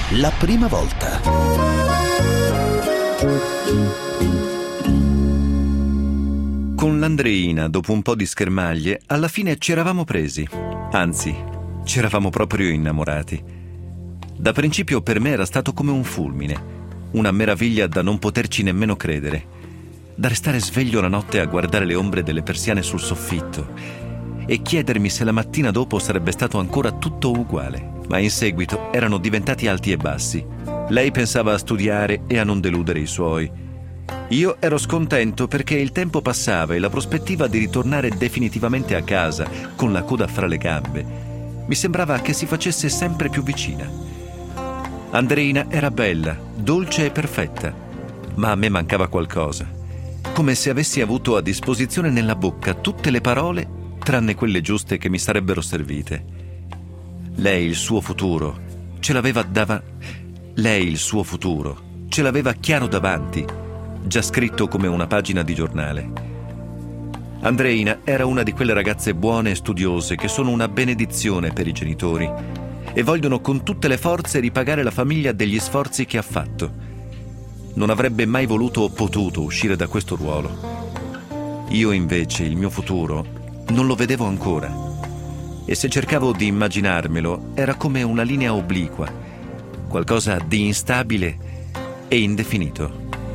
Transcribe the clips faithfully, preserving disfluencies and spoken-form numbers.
La prima volta. Con l'Andreina, dopo un po' di schermaglie, alla fine ci eravamo presi. Anzi, ci eravamo proprio innamorati. Da principio per me era stato come un fulmine, una meraviglia da non poterci nemmeno credere, da restare sveglio la notte a guardare le ombre delle persiane sul soffitto e chiedermi se la mattina dopo sarebbe stato ancora tutto uguale. Ma in seguito erano diventati alti e bassi. Lei pensava a studiare e a non deludere i suoi. Io ero scontento perché il tempo passava e la prospettiva di ritornare definitivamente a casa con la coda fra le gambe mi sembrava che si facesse sempre più vicina. Andreina era bella, dolce e perfetta, ma a me mancava qualcosa, come se avessi avuto a disposizione nella bocca tutte le parole tranne quelle giuste che mi sarebbero servite. Lei il suo futuro ce l'aveva davanti. Lei il suo futuro ce l'aveva chiaro davanti, già scritto come una pagina di giornale. Andreina era una di quelle ragazze buone e studiose che sono una benedizione per i genitori e vogliono con tutte le forze ripagare la famiglia degli sforzi che ha fatto. Non avrebbe mai voluto o potuto uscire da questo ruolo. Io invece il mio futuro non lo vedevo ancora. E se cercavo di immaginarmelo, era come una linea obliqua, qualcosa di instabile e indefinito.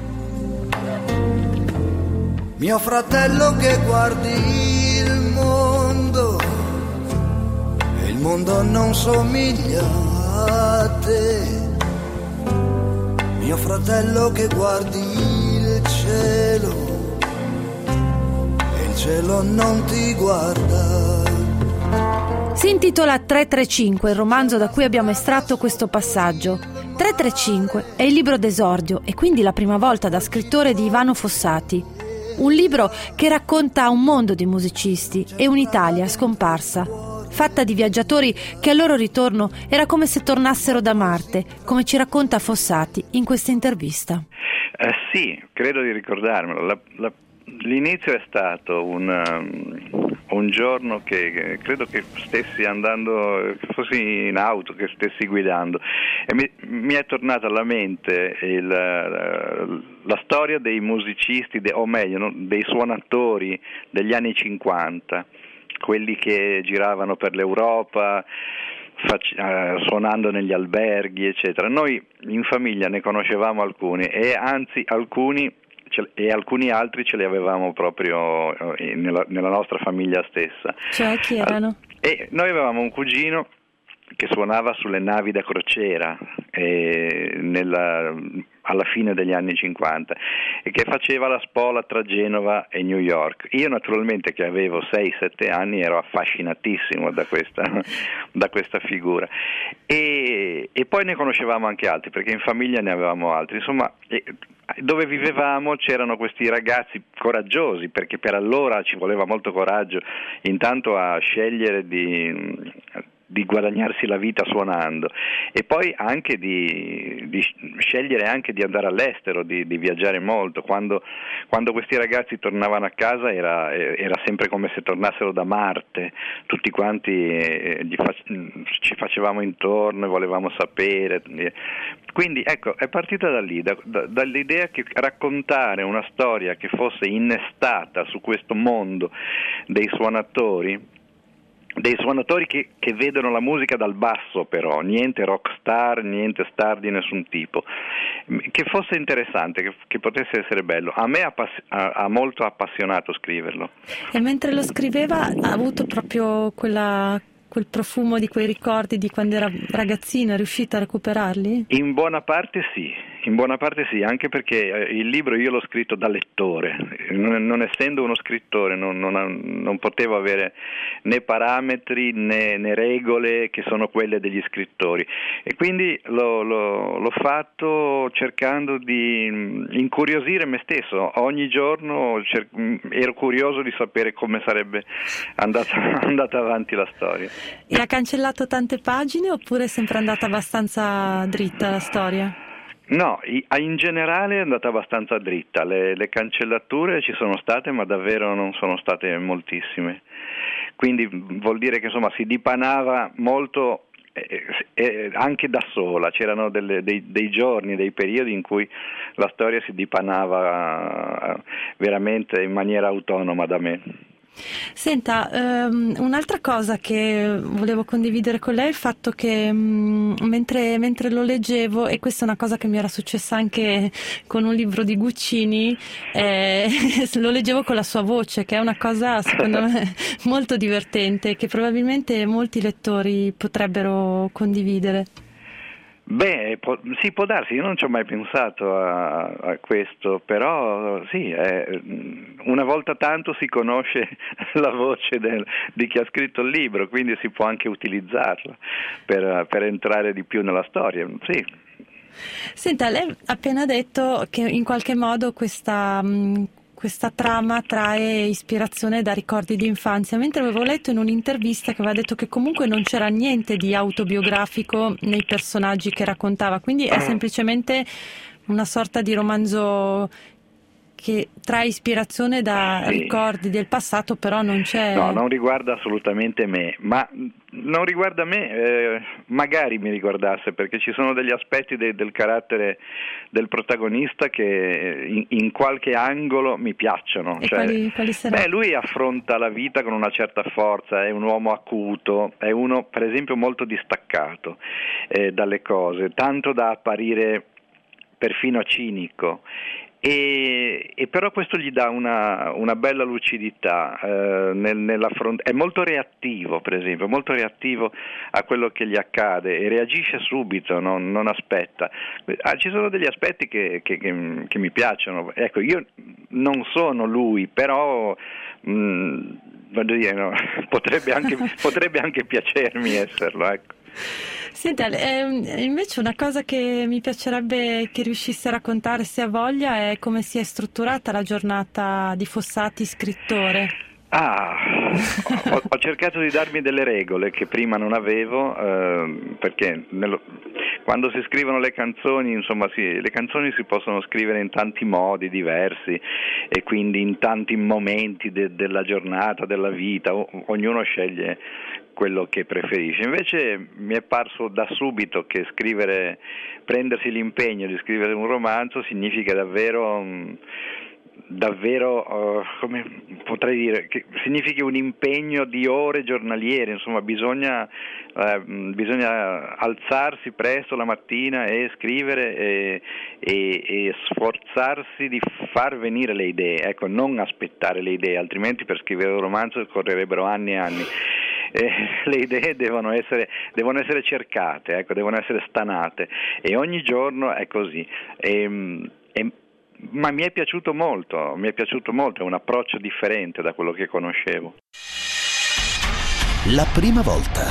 Mio fratello che guardi il mondo e il mondo non somiglia a te. Mio fratello che guardi il cielo e il cielo non ti guarda. Si intitola tre tre cinque, il romanzo da cui abbiamo estratto questo passaggio. tre tre cinque è il libro d'esordio e quindi la prima volta da scrittore di Ivano Fossati. Un libro che racconta un mondo di musicisti e un'Italia scomparsa, fatta di viaggiatori che al loro ritorno era come se tornassero da Marte, come ci racconta Fossati in questa intervista. Eh sì, credo di ricordarmelo. La, la, l'inizio è stato un... Um... un giorno che, che credo che stessi andando, che fossi in auto, che stessi guidando e mi, mi è tornata alla mente il, la, la storia dei musicisti, de, o meglio no, dei suonatori degli anni cinquanta, quelli che giravano per l'Europa fac, uh, suonando negli alberghi eccetera. Noi in famiglia ne conoscevamo alcuni e anzi alcuni e alcuni altri ce li avevamo proprio nella, nella nostra famiglia stessa. Cioè chi erano? E noi avevamo un cugino che suonava sulle navi da crociera eh, nella, alla fine degli anni cinquanta e che faceva la spola tra Genova e New York. Io naturalmente che avevo sei sette anni ero affascinatissimo da questa, da questa figura e, e poi ne conoscevamo anche altri perché in famiglia ne avevamo altri, insomma e, dove vivevamo c'erano questi ragazzi coraggiosi perché per allora ci voleva molto coraggio intanto a scegliere di di guadagnarsi la vita suonando e poi anche di, di scegliere anche di andare all'estero, di, di viaggiare molto. Quando, quando questi ragazzi tornavano a casa era, era sempre come se tornassero da Marte, tutti quanti eh, gli fac- ci facevamo intorno e volevamo sapere. Quindi ecco, è partita da lì, da, da, dall'idea che raccontare una storia che fosse innestata su questo mondo dei suonatori dei suonatori che, che vedono la musica dal basso però, niente rockstar, niente star di nessun tipo, che fosse interessante, che, che potesse essere bello. A me ha, pass- ha, ha molto appassionato scriverlo. E mentre lo scriveva ha avuto proprio quella... quel profumo di quei ricordi di quando era ragazzino, è riuscita a recuperarli? In buona parte sì, in buona parte sì, anche perché il libro io l'ho scritto da lettore, non, non essendo uno scrittore non, non, non potevo avere né parametri né, né regole che sono quelle degli scrittori e quindi l'ho, l'ho, l'ho fatto cercando di incuriosire me stesso, ogni giorno cer- ero curioso di sapere come sarebbe andata, andata avanti la storia. E ha cancellato tante pagine oppure è sempre andata abbastanza dritta la storia? No, in generale è andata abbastanza dritta, le, le cancellature ci sono state ma davvero non sono state moltissime, quindi vuol dire che insomma si dipanava molto eh, eh, anche da sola, c'erano delle, dei, dei giorni, dei periodi in cui la storia si dipanava veramente in maniera autonoma da me. Senta, ehm, un'altra cosa che volevo condividere con lei è il fatto che mh, mentre, mentre lo leggevo, e questa è una cosa che mi era successa anche con un libro di Guccini, eh, lo leggevo con la sua voce, che è una cosa secondo me molto divertente, che probabilmente molti lettori potrebbero condividere. Beh, può, sì, può darsi, io non ci ho mai pensato a, a questo, però sì, è, una volta tanto si conosce la voce del, di chi ha scritto il libro, quindi si può anche utilizzarla per, per entrare di più nella storia, sì. Senta, lei ha appena detto che in qualche modo questa... Mh, Questa trama trae ispirazione da ricordi di infanzia, mentre avevo letto in un'intervista che aveva detto che comunque non c'era niente di autobiografico nei personaggi che raccontava, quindi è semplicemente una sorta di romanzo che trae ispirazione da sì. ricordi del passato, però non c'è... No, non riguarda assolutamente me, ma non riguarda me, eh, magari mi riguardasse, perché ci sono degli aspetti de, del carattere del protagonista che in, in qualche angolo mi piacciono. E cioè, quali, quali saranno? Beh, lui affronta la vita con una certa forza, è un uomo acuto, è uno per esempio molto distaccato eh, dalle cose, tanto da apparire perfino cinico. E, e però questo gli dà una, una bella lucidità, eh, nel, nell'affront- è molto reattivo, per esempio, molto reattivo a quello che gli accade e reagisce subito, non, non aspetta. Ah, ci sono degli aspetti che, che, che, che mi piacciono, ecco, io non sono lui, però mh, voglio dire, no, potrebbe anche, potrebbe anche piacermi esserlo, ecco. Senta, eh, invece una cosa che mi piacerebbe che riuscisse a raccontare, se ha voglia, è come si è strutturata la giornata di Fossati scrittore. Ah, ho, ho cercato di darmi delle regole che prima non avevo, eh, perché nello, quando si scrivono le canzoni, insomma, sì, le canzoni si possono scrivere in tanti modi diversi e quindi in tanti momenti de, della giornata, della vita, o, ognuno sceglie quello che preferisce. Invece mi è parso da subito che scrivere, prendersi l'impegno di scrivere un romanzo significa davvero, davvero, uh, come potrei dire, che significa un impegno di ore giornaliere, insomma bisogna, uh, bisogna alzarsi presto la mattina e scrivere e, e, e sforzarsi di far venire le idee, ecco, non aspettare le idee, altrimenti per scrivere un romanzo correrebbero anni e anni. Eh, le idee devono essere, devono essere cercate, ecco, devono essere stanate e ogni giorno è così. E, e, ma mi è piaciuto molto, mi è piaciuto molto, è un approccio differente da quello che conoscevo. La prima volta.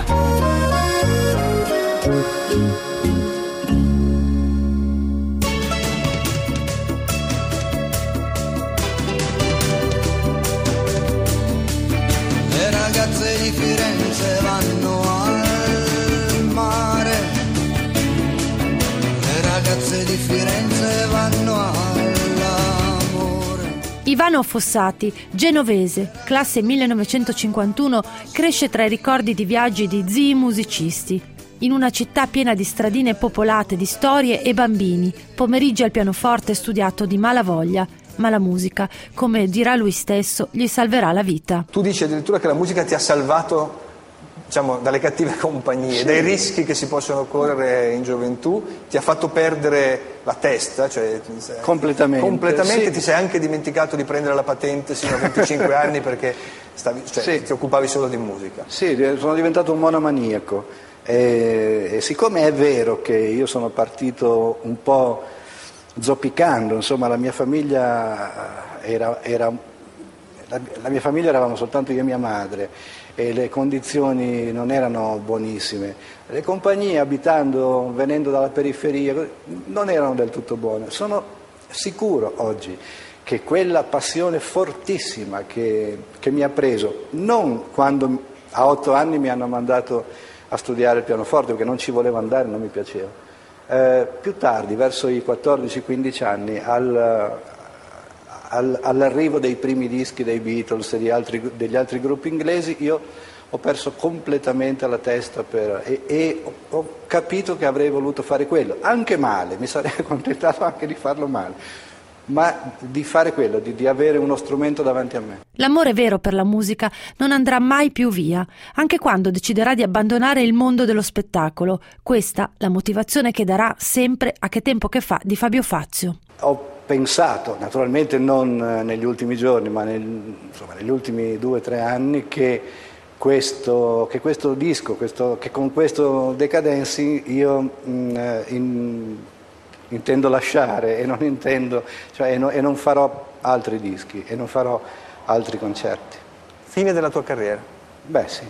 Le ragazze di Firenze vanno al mare, le ragazze di Firenze vanno all'amore. Ivano Fossati, genovese, classe millenovecentocinquantuno, cresce tra i ricordi di viaggi di zii musicisti. In una città piena di stradine popolate di storie e bambini, pomeriggi al pianoforte studiato di malavoglia, ma la musica, come dirà lui stesso, gli salverà la vita. Tu dici addirittura che la musica ti ha salvato, diciamo, dalle cattive compagnie, sì, dai rischi che si possono correre in gioventù, ti ha fatto perdere la testa, cioè completamente, completamente sì. Ti sei anche dimenticato di prendere la patente sino a venticinque anni perché stavi, cioè, sì. ti occupavi solo di musica. Sì, sono diventato un monomaniaco e, e siccome è vero che io sono partito un po' zoppicando, insomma la mia famiglia era, era la, la mia famiglia eravamo soltanto io e mia madre e le condizioni non erano buonissime, le compagnie abitando, venendo dalla periferia non erano del tutto buone. Sono sicuro oggi che quella passione fortissima che, che mi ha preso, non quando a otto anni mi hanno mandato a studiare il pianoforte perché non ci volevo andare, non mi piaceva. Eh, più tardi, verso i quattordici quindici anni, al, al, all'arrivo dei primi dischi dei Beatles e di altri, degli altri gruppi inglesi, io ho perso completamente la testa per, e, e ho, ho capito che avrei voluto fare quello, anche male, mi sarei accontentato anche di farlo male, ma di fare quello, di, di avere uno strumento davanti a me. L'amore vero per la musica non andrà mai più via, anche quando deciderà di abbandonare il mondo dello spettacolo. Questa la motivazione che darà sempre A che tempo che fa di Fabio Fazio. Ho pensato, naturalmente non negli ultimi giorni, ma nel, insomma, negli ultimi due o tre anni, che questo, che questo disco, questo, che con questo Decadencing io mh, in, intendo lasciare e non intendo, cioè, e, no, e non farò altri dischi e non farò altri concerti. Fine della tua carriera? Beh, sì.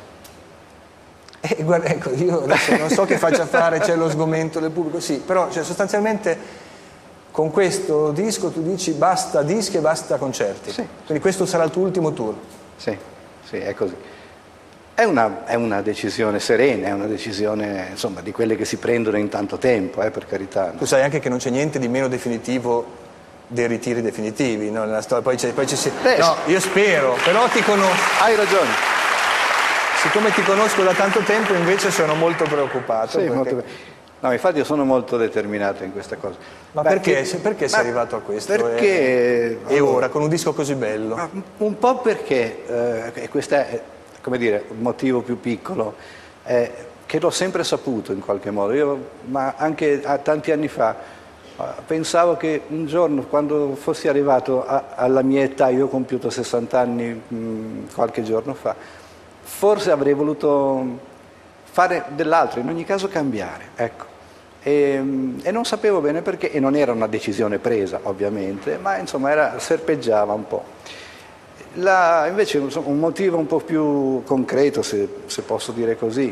E guarda, ecco, io adesso non so che faccia fare, c'è lo sgomento del pubblico, sì, però cioè, sostanzialmente con questo disco tu dici basta dischi e basta concerti. Sì. Quindi questo sarà il tuo ultimo tour. Sì, sì, è così. È una, è una decisione serena, è una decisione, insomma, di quelle che si prendono in tanto tempo, eh, per carità. No? Tu sai anche che non c'è niente di meno definitivo dei ritiri definitivi, no? Nella storia, poi c'è, poi c'è, Beh, no, io spero, però ti conosco. Hai ragione. Siccome ti conosco da tanto tempo, invece sono molto preoccupato. Sì, perché... molto bene. No, infatti io sono molto determinato in questa cosa. Ma Beh, perché, che, perché sei ma arrivato a questo? Perché... E, e ora, con un disco così bello? Ma un po' perché, eh, e questo è, come dire, un motivo più piccolo, eh, che l'ho sempre saputo in qualche modo. Io, ma anche a, tanti anni fa, eh, pensavo che un giorno, quando fossi arrivato a, alla mia età, io ho compiuto sessanta anni mh, qualche giorno fa, forse avrei voluto fare dell'altro, in ogni caso cambiare, ecco. E, e non sapevo bene perché, e non era una decisione presa ovviamente, ma insomma era, serpeggiava un po'. La, invece insomma, un motivo un po' più concreto, se, se posso dire così,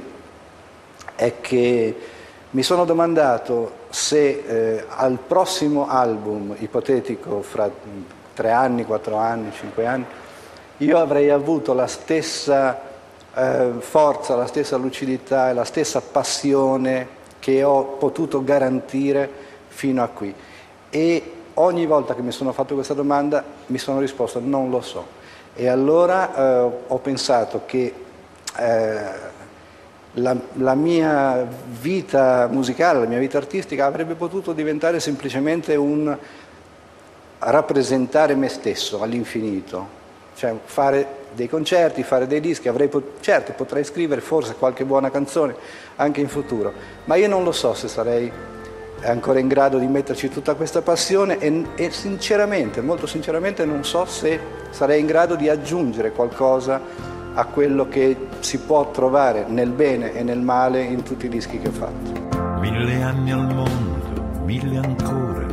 è che mi sono domandato se eh, al prossimo album ipotetico fra tre anni, quattro anni, cinque anni, io avrei avuto la stessa eh, forza, la stessa lucidità e la stessa passione che ho potuto garantire fino a qui. E ogni volta che mi sono fatto questa domanda mi sono risposto non lo so. E allora eh, ho pensato che eh, la, la mia vita musicale, la mia vita artistica avrebbe potuto diventare semplicemente un rappresentare me stesso all'infinito, cioè fare dei concerti, fare dei dischi, avrei pot- certo potrei scrivere forse qualche buona canzone anche in futuro, ma io non lo so se sarei ancora in grado di metterci tutta questa passione e, e sinceramente, molto sinceramente non so se sarei in grado di aggiungere qualcosa a quello che si può trovare nel bene e nel male in tutti i dischi che ho fatto. Mille anni al mondo, mille ancora,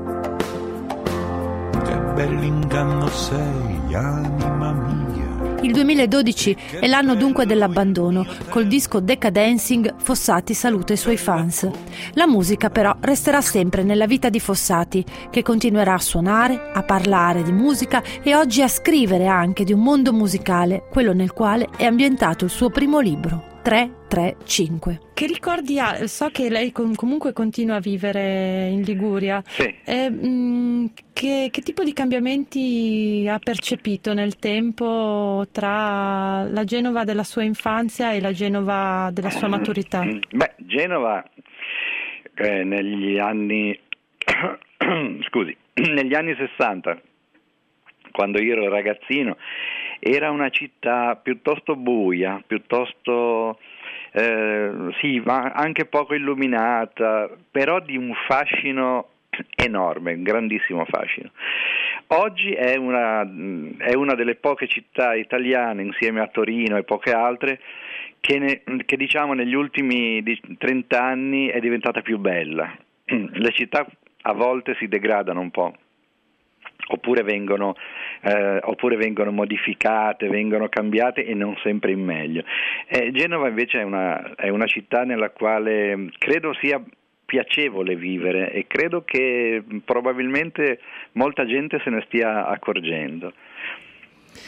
che bell'inganno sei, anima mia. Il duemiladodici è l'anno dunque dell'abbandono. Col disco Decadencing Fossati saluta i suoi fans. La musica però resterà sempre nella vita di Fossati, che continuerà a suonare, a parlare di musica e oggi a scrivere anche di un mondo musicale, quello nel quale è ambientato il suo primo libro, tre tre cinque. Che ricordi ha? So che lei com- comunque continua a vivere in Liguria. Sì. E, mh, che, che tipo di cambiamenti ha percepito nel tempo tra la Genova della sua infanzia e la Genova della sua maturità? Beh, Genova eh, negli anni scusi, negli anni sessanta, quando io ero ragazzino, era una città piuttosto buia, piuttosto eh, sì, ma anche poco illuminata, però di un fascino enorme, un grandissimo fascino. Oggi è una, è una delle poche città italiane, insieme a Torino e poche altre, che, ne, che diciamo negli ultimi trenta anni è diventata più bella. Le città a volte si degradano un po', oppure vengono, eh, oppure vengono modificate, vengono cambiate e non sempre in meglio. Eh, Genova invece è una, è una città nella quale credo sia piacevole vivere e credo che probabilmente molta gente se ne stia accorgendo.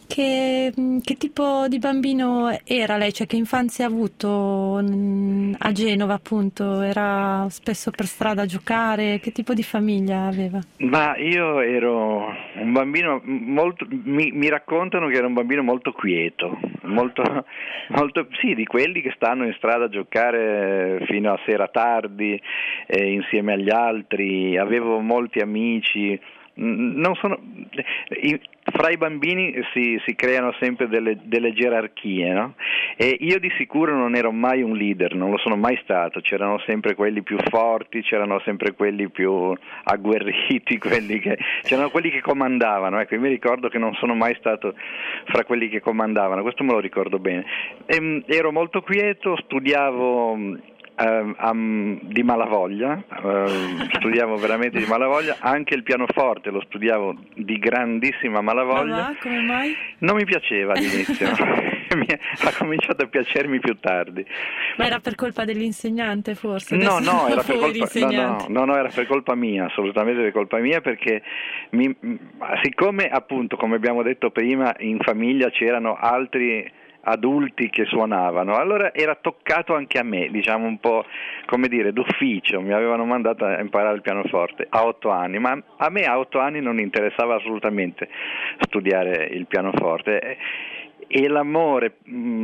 Che, che tipo di bambino era lei? Cioè, che infanzia ha avuto a Genova, appunto? Era spesso per strada a giocare? Che tipo di famiglia aveva? Ma io ero un bambino molto, mi, mi raccontano che era un bambino molto quieto, molto, molto sì, di quelli che stanno in strada a giocare fino a sera tardi eh, insieme agli altri. Avevo molti amici. Non sono, fra i bambini si, si creano sempre delle, delle gerarchie, no? E io di sicuro non ero mai un leader, non lo sono mai stato. C'erano sempre quelli più forti, c'erano sempre quelli più agguerriti, quelli che, c'erano quelli che comandavano. Ecco, io mi ricordo che non sono mai stato fra quelli che comandavano, questo me lo ricordo bene. E, ero molto quieto, studiavo Uh, um, di malavoglia, uh, studiavo veramente di malavoglia, anche il pianoforte lo studiavo di grandissima malavoglia. Ma va, come mai? Non mi piaceva all'inizio, mi ha cominciato a piacermi più tardi. Ma era per colpa dell'insegnante forse? No, no, era per colpa, no, no, no, no, era per colpa mia, assolutamente per colpa mia, perché mi, siccome appunto, come abbiamo detto prima, in famiglia c'erano altri adulti che suonavano, allora era toccato anche a me, diciamo un po' come dire d'ufficio, mi avevano mandato a imparare il pianoforte a otto anni, ma a me a otto anni non interessava assolutamente studiare il pianoforte e, e l'amore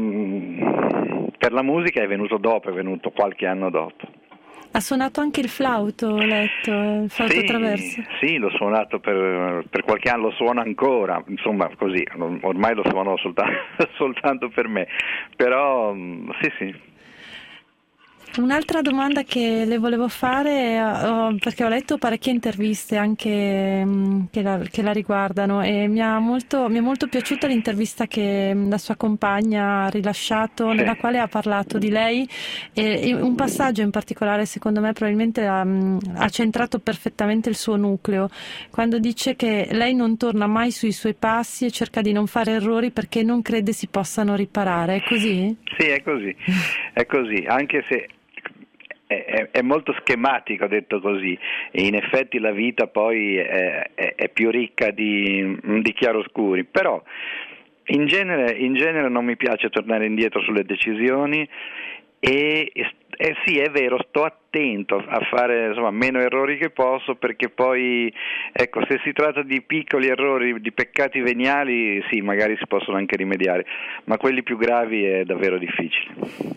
mh, per la musica è venuto dopo, è venuto qualche anno dopo. Ha suonato anche il flauto, ho letto, il flauto sì, traverso. Sì, l'ho suonato per, per qualche anno, lo suono ancora, insomma così, ormai lo suono soltanto, soltanto per me, però sì sì. Un'altra domanda che le volevo fare, oh, perché ho letto parecchie interviste anche mh, che, la, che la riguardano e mi ha molto, mi è molto piaciuta l'intervista che mh, la sua compagna ha rilasciato, sì, nella quale ha parlato di lei e, e un passaggio in particolare secondo me probabilmente ha, mh, ha centrato perfettamente il suo nucleo, quando dice che lei non torna mai sui suoi passi e cerca di non fare errori perché non crede si possano riparare, è così? Sì, è così, è così, anche se È, è molto schematico detto così, e in effetti la vita poi è, è, è più ricca di, di chiaroscuri, però in genere, in genere non mi piace tornare indietro sulle decisioni e, e sì, è vero, sto attento a fare insomma meno errori che posso, perché poi ecco, se si tratta di piccoli errori, di peccati veniali, sì, magari si possono anche rimediare, ma quelli più gravi è davvero difficile.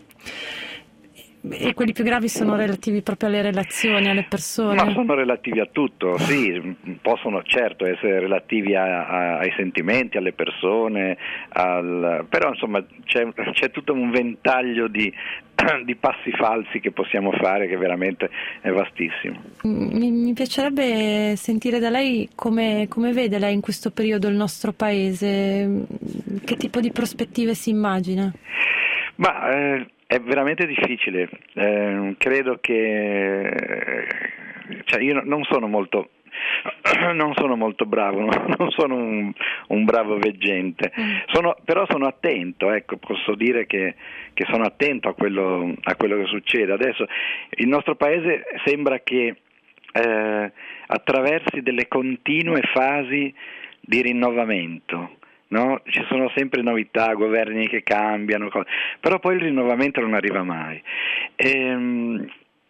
E quelli più gravi sono relativi proprio alle relazioni, alle persone? Ma sono relativi a tutto, sì, possono certo essere relativi a, a, ai sentimenti, alle persone, al, però insomma c'è, c'è tutto un ventaglio di, di passi falsi che possiamo fare che veramente è vastissimo. Mi, mi piacerebbe sentire da lei come, come vede lei in questo periodo il nostro paese, che tipo di prospettive si immagina? Ma eh, è veramente difficile, eh, credo che cioè io non sono molto non sono molto bravo, non sono un, un bravo veggente, sono, però sono attento, ecco, posso dire che, che sono attento a quello, a quello che succede. Adesso il nostro paese sembra che eh, attraversi delle continue fasi di rinnovamento. No? Ci sono sempre novità, governi che cambiano, cose. Però poi il rinnovamento non arriva mai. Ehm,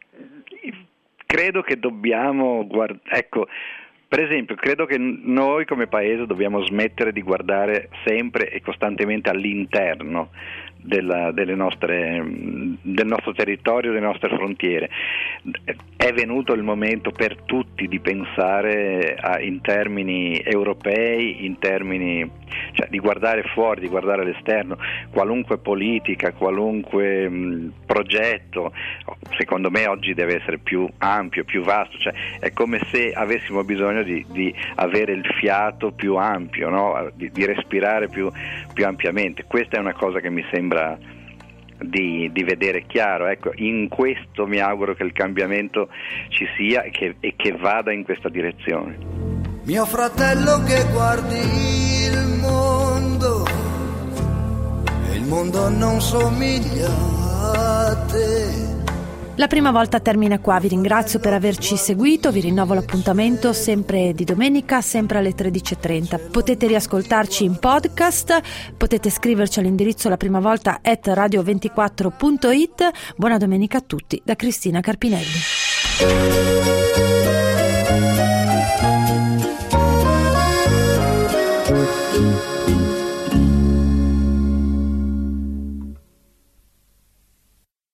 credo che dobbiamo guardare, ecco, per esempio, credo che noi come paese dobbiamo smettere di guardare sempre e costantemente all'interno della, delle nostre, del nostro territorio, delle nostre frontiere. È venuto il momento per tutti di pensare a, in termini europei, in termini, cioè di guardare fuori, di guardare all'esterno. Qualunque politica, qualunque mh, progetto, secondo me oggi deve essere più ampio, più vasto, cioè è come se avessimo bisogno di, di avere il fiato più ampio, no? di, di respirare più, più ampiamente. Questa è una cosa che mi sembra Di, di vedere chiaro, ecco, in questo mi auguro che il cambiamento ci sia e che, e che vada in questa direzione. Mio fratello che guardi il mondo e il mondo non somiglia a te, La prima volta termina qua, vi ringrazio per averci seguito, vi rinnovo l'appuntamento sempre di domenica, sempre alle tredici e trenta. Potete riascoltarci in podcast, potete scriverci all'indirizzo la prima volta at radio ventiquattro punto it. Buona domenica a tutti da Cristina Carpinelli.